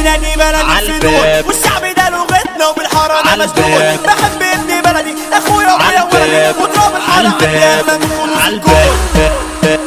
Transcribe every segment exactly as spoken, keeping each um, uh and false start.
نادي بلدي الفنون والشعب ده لغتنا وبالحارة انا مسجون. بحب ابن بلدي اخويا وابويا وولدي وتراب الحارة عندي اغلى من كنوز الكون.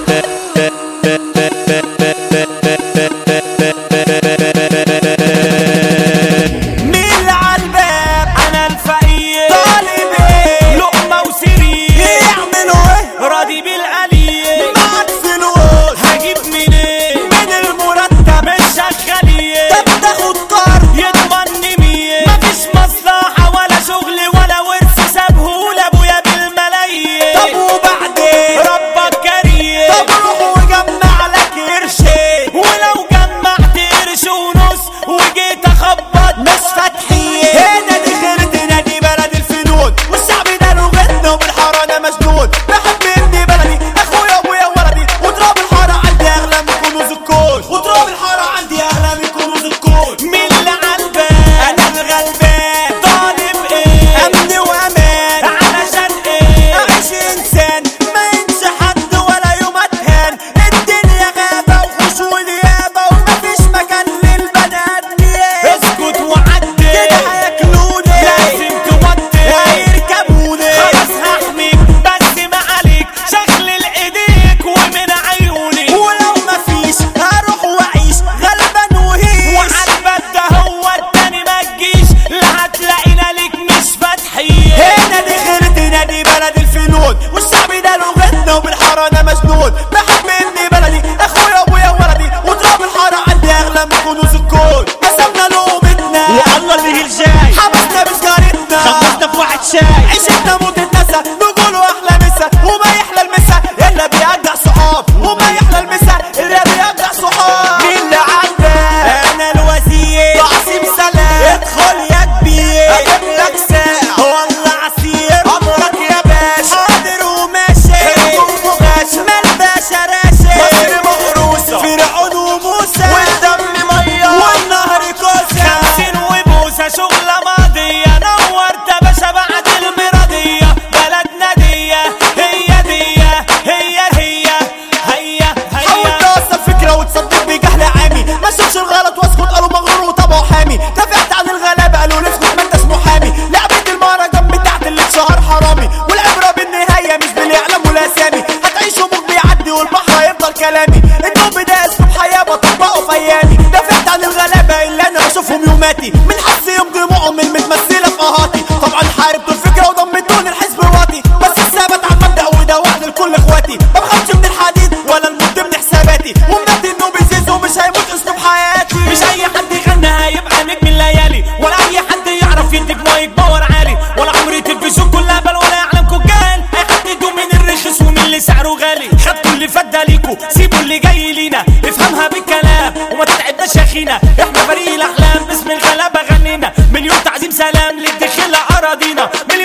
عيشتنا موت النسا نقولوا احلى مسا وما يحلى المسا الا بيرجع صحاب وما يحلى المسا الا بيرجع صحاب. مين اللي عندك؟ انا الوزير عصيم سلام. ادخل يا كبير اجيب لك ساعة والله عصير امرك يا باشا. حاضر وماشي حلو ومغاشي ما الباشا راشي مصر مغروسة فرعون وموسى والدم مية والنهر كوسة خمسين وبوسة شغلة ماضية نورت يا باشا بعد المرضية بلدنا دي هي دي هي هي هي هي حاول توصل فكرة وتصدق بجهل عامي ما شوفش الغلط واسكت قالوا مغرور وطبعه حامي. دافعت عن الغلابة قالوا لي اسكت ما انتش محامي. لعبة المهرجان بتاعت اللي اتشهر حرامي والعبرة بالنهاية مش بالإعلام والأسامي. هتعيشوا موج بيعدي والبحر هيفضل كلامي. النوم ده اسلوب حياة بطبقه في أيامي. دافعت عن الغلابة اللي أنا بشوفهم يوماتي من حظ يوم دموعهم المتمثلة في قهاتي. طبعا حاربتوا الفكرة وضمتوني الحزب واطي بس الثبات على المبدأ وده وعد لكل اخواتي. ما بخافش من الحديد ولا الموت من حساباتي ومنادي انه بيزيز ومش هيموت اسلوب حياتي. مش اي حد يغنى هيبقى نجم الليالي ولا اي حد يعرف يديك مايك باور عالي ولا عمري تلفزيون كلها بل ولا يعلم كوكال. اي حد يدوم من الرخيص ومن اللي سعره غالي. خدتوا اللي فات ده ليكوا سيبوا اللي جاي لينا. افهمها بالكلام وما تتعبناش يا اخينا. احنا فريق الاحلام باسم الغلابه غنينا مليون تعظيم سلام للدخيل اراضينا.